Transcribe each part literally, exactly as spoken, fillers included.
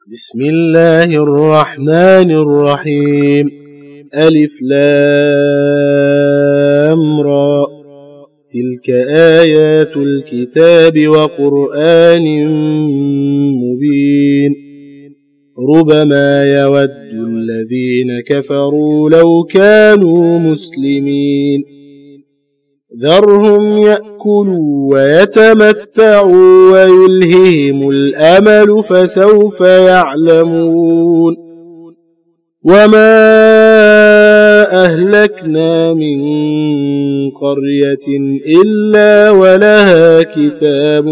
بسم الله الرحمن الرحيم. ألف لام را، تلك آيات الكتاب وقرآن مبين. ربما يود الذين كفروا لو كانوا مسلمين. ذرهم يأكلوا ويتمتعوا ويلههم الأمل فسوف يعلمون. وما أهلكنا من قرية إلا ولها كتاب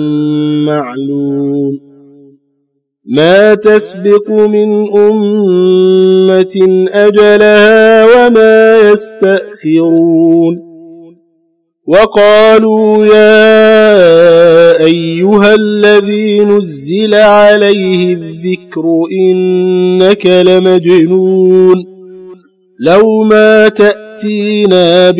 معلوم. ما تسبق من أمة أجلها وما يستأخرون. وقالوا يا أيها الذي نزل عليه الذكر إنك لمجنون. لو ما تأتينا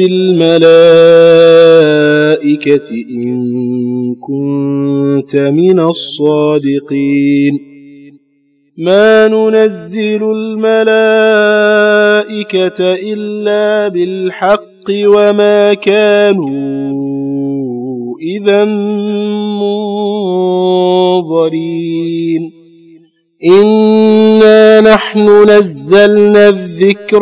بالملائكة إن كنت من الصادقين. ما ننزل الملائكة إلا بالحق وما كانوا إذا منظرين. إنا نحن نزلنا الذكر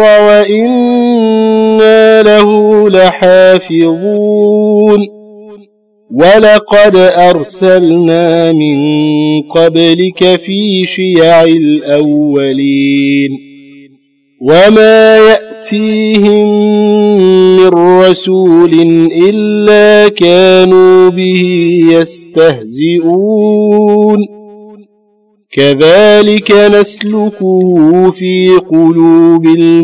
وإنا له لحافظون. ولقد أرسلنا من قبلك في شيع الأولين. وما يأتيهم من رسول إلا كانوا به يستهزئون. كذلك نسلكه في قلوب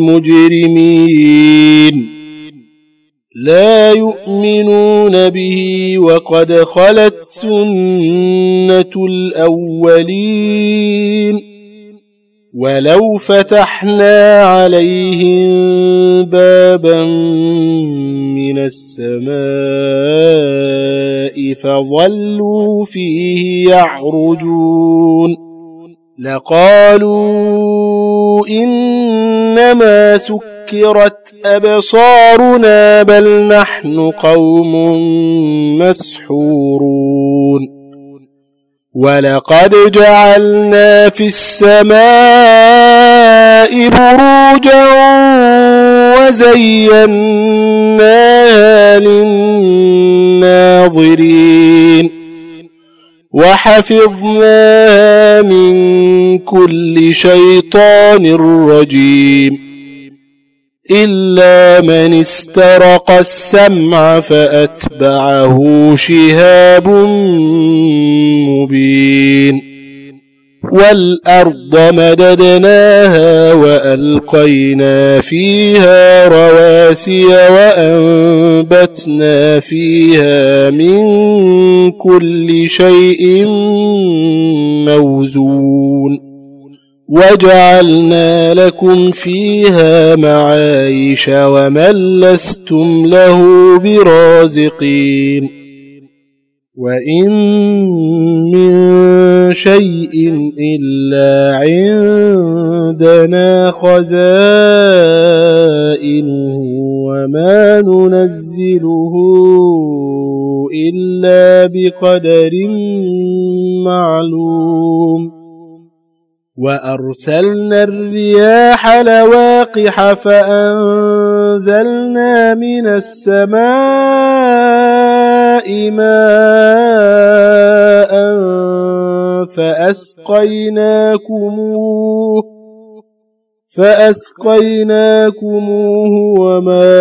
المجرمين. لا يؤمنون به وقد خلت سنة الأولين. ولو فتحنا عليهم بابا من السماء فظلوا فيه يعرجون لقالوا إنما سكرت أبصارنا بل نحن قوم مسحورون. ولقد جعلنا في السماء بروجا وزيناها للناظرين وحفظناها من كل شيطان رجيم إلا من استرق السمع فأتبعه شهاب مبين. والأرض مددناها وألقينا فيها رواسي وأنبتنا فيها من كل شيء موزون. وجعلنا لكم فيها معايش ومن لستم له برازقين. وإن من شيء إلا عندنا خزائنه وما ننزله إلا بقدر معلوم. وأرسلنا الرياح لواقح فأنزلنا من السماء ماء فأسقيناكموه فأسقيناكموه وما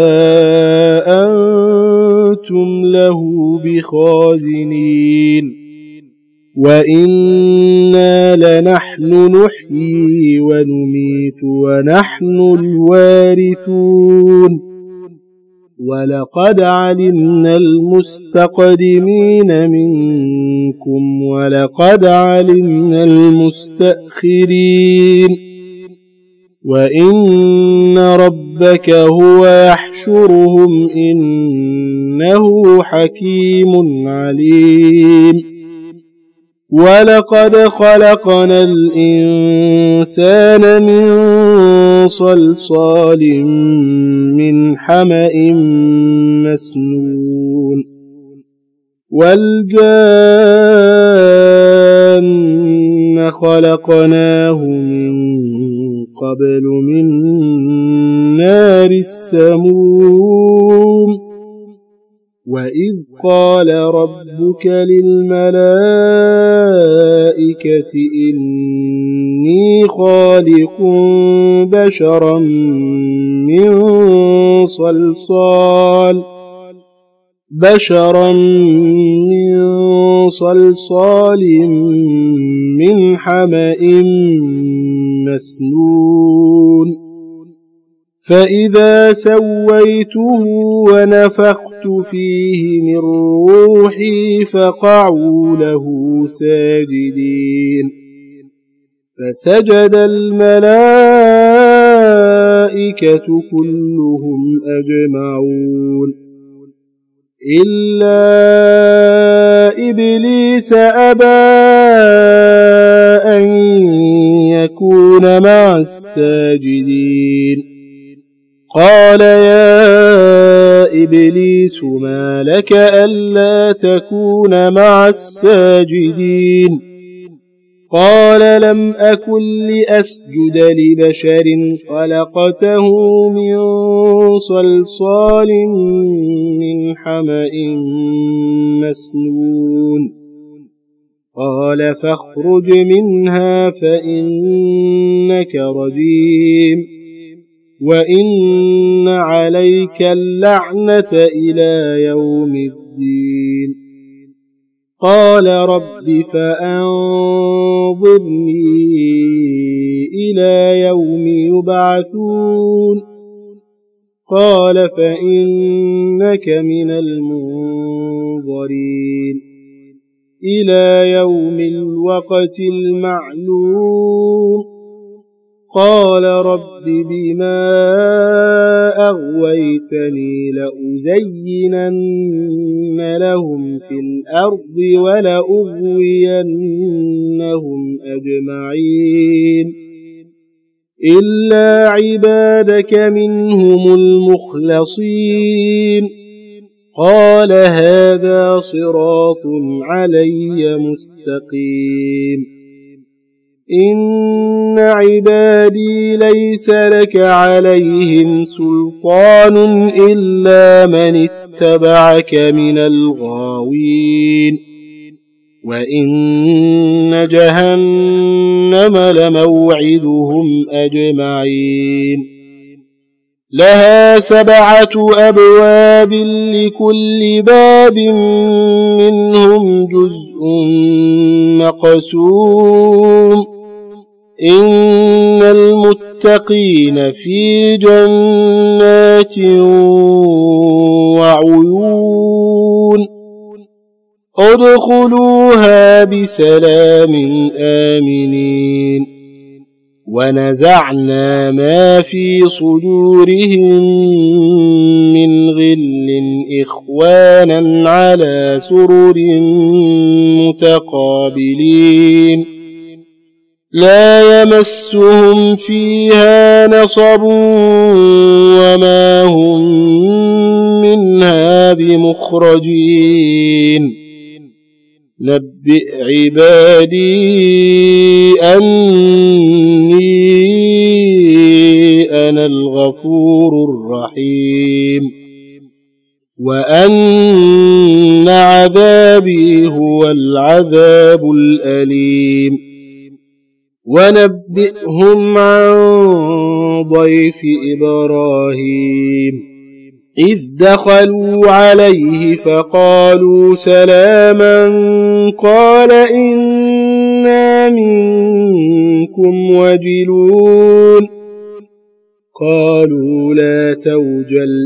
أنتم له بخازنين. وإنا لنحن نحيي ونميت ونحن الوارثون. ولقد علمنا المستقدمين منكم ولقد علمنا المستأخرين. وإن ربك هو يحشرهم إنه حكيم عليم. ولقد خلقنا الإنسان من صلصال من حمأ مسنون والجان خلقناه من قبل من نار السموم وإذ قال ربك للملائكة إني خالق بشرا من صلصال بشرا من صلصال من حمأ مسنون فإذا سويته ونفخت فيه من روحي فقعوا له ساجدين فسجد الملائكة كلهم أجمعون إلا إبليس أبى أن يكون مع الساجدين قال يا إبليس ما لك ألا تكون مع الساجدين قال لم أكن لأسجد لبشر خلقته من صلصال من حمأ مسنون قال فاخرج منها فإنك رجيم وإن عليك اللعنة إلى يوم الدين قال رب فأنظرني إلى يوم يبعثون قال فإنك من المنظرين إلى يوم الوقت المعلوم قال رب بما أغويتني لأزينن لهم في الأرض ولأغوينهم أجمعين إلا عبادك منهم المخلصين قال هذا صراط علي مستقيم إن عبادي ليس لك عليهم سلطان إلا من اتبعك من الغاوين وإن جهنم لموعدهم أجمعين لها سبعة أبواب لكل باب منهم جزء مقسوم إن المتقين في جنات وعيون ادخلوها بسلام آمنين ونزعنا ما في صدورهم من غل إخوانا على سرر متقابلين لا يمسهم فيها نصب وما هم منها بمخرجين نبئ عبادي أني أنا الغفور الرحيم وأن عذابي هو العذاب الأليم ونبئهم عن ضيف إبراهيم إذ دخلوا عليه فقالوا سلاما قال إنا منكم وجلون قالوا لا توجل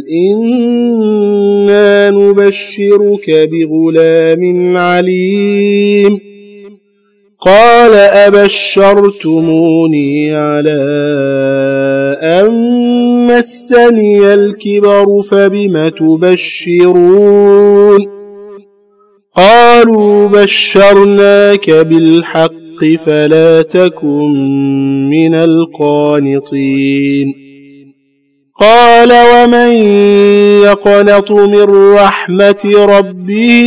إنا نبشرك بغلام عليم قال أبشرتموني على أن مسني الكبر فبم تبشرون قال قالوا بشرناك بالحق فلا تكن من القانطين قال ومن يقنط من رحمة ربه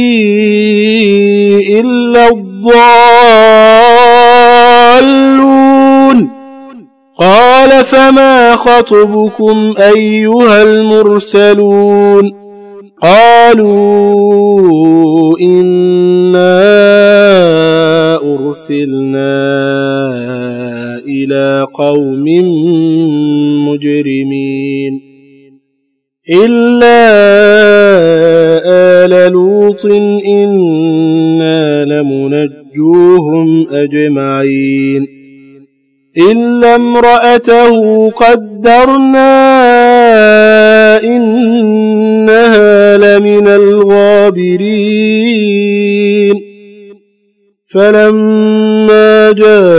إلا الضالون قال فما خطبكم أيها المرسلون قالوا إنا أرسلنا إلى قوم مجرمين إلا آل لوط إنا لمنجوهم أجمعين إلا امرأته قدرنا إنها لمن الغابرين فلما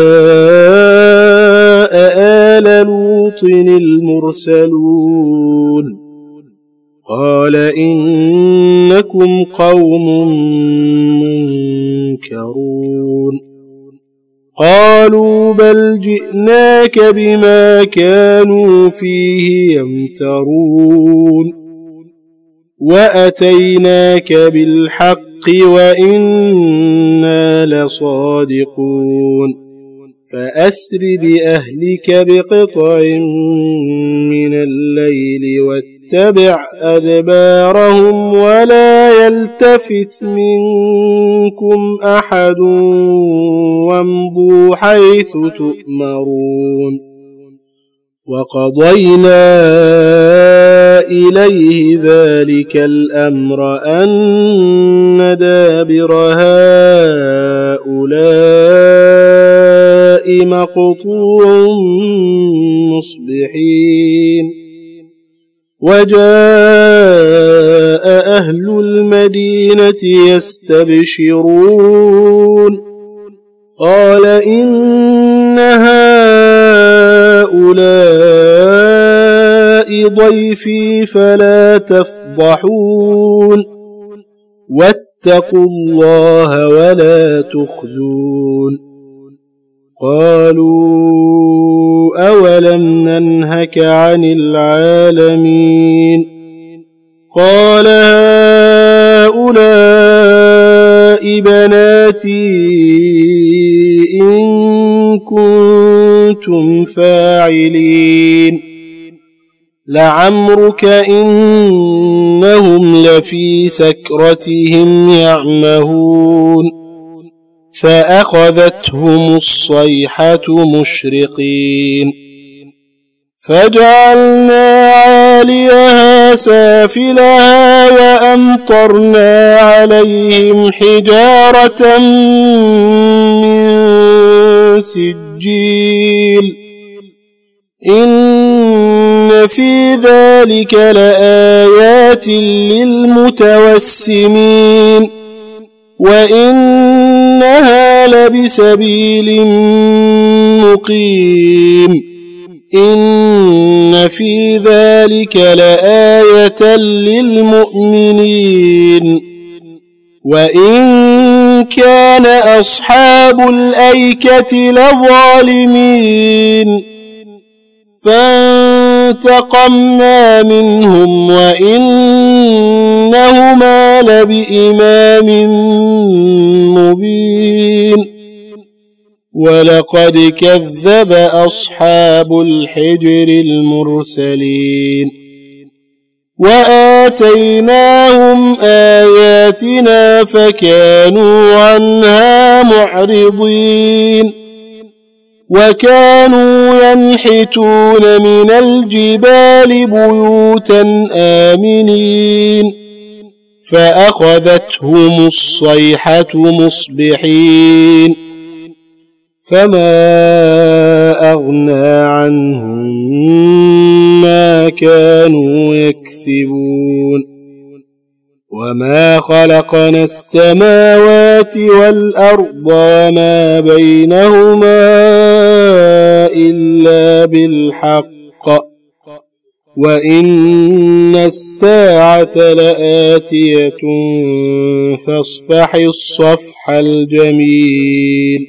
جاء آل لوط المرسلون قال إنكم قوم منكرون قالوا بل جئناك بما كانوا فيه يمترون وأتيناك بالحق وإنا لصادقون فأسر بأهلك بقطع من الليل واتبع أدبارهم ولا يلتفت منكم أحد وامضوا حيث تؤمرون وقضينا إليه ذلك الأمر أن دابر هؤلاء مقطوع مصبحين وجاء أهل المدينة يستبشرون قال إن هؤلاء ضيفي فلا تفضحون واتقوا الله ولا تخزون قالوا أولم ننهك عن العالمين قال هؤلاء بناتي إن كنتم فاعلين لعمرك إنهم لفي سكرتهم يعمهون فأخذتهم الصيحة مشرقين فجعلنا عاليها سافلها وأمطرنا عليهم حجارة من سجيل إن في ذلك لآيات للمتوسمين وإنها لبسبيل مقيم إن في ذلك لآية للمؤمنين وإن كان أصحاب الأيكة لظالمين فانتقمنا منهم وإنهما لبإمام مبين ولقد كذب أصحاب الحجر المرسلين وآتيناهم آياتنا فكانوا عنها معرضين وكانوا ينحتون من الجبال بيوتا آمنين فأخذتهم الصيحة مصبحين فما أغنى عنهم ما كانوا يكسبون وما خلقنا السماوات والأرض وما بينهما إلا بالحق وإن الساعة لآتية فاصفح الصفح الجميل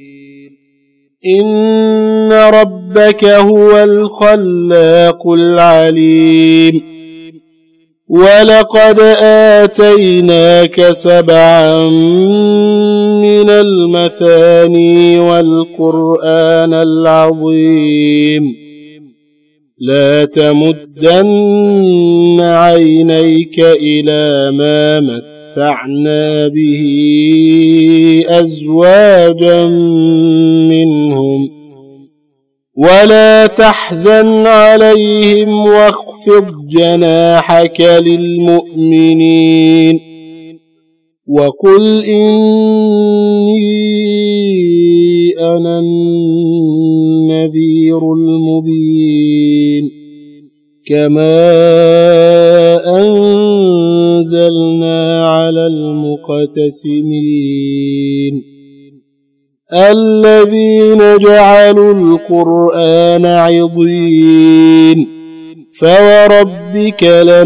إن ربك هو الخلاق العليم ولقد آتيناك سبعا من المثاني والقرآن العظيم لا تمدن عينيك إلى ما متعنا به أزواجا منهم ولا تحزن عليهم واخفض جناحك للمؤمنين وقل إني أنا النذير المبين كما أنزلنا على المقتسمين الذين جعلوا القرآن عضين فوربك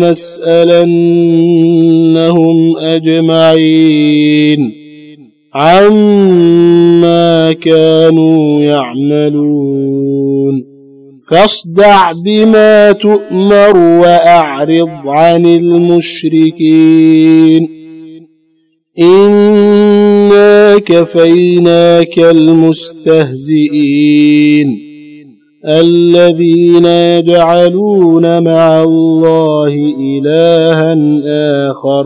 لنسألنهم أجمعين عما كانوا يعملون فاصدع بما تؤمر وأعرض عن المشركين إنا كفيناك المستهزئين الذين يجعلون مع الله إلها آخر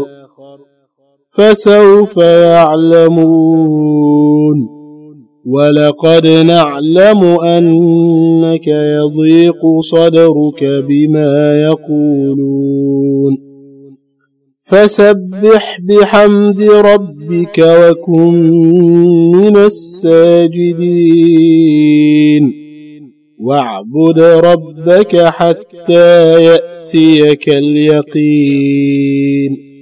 فسوف يعلمون ولقد نعلم أنك يضيق صدرك بما يقولون فسبح بحمد ربك وكن من الساجدين واعبد ربك حتى يأتيك اليقين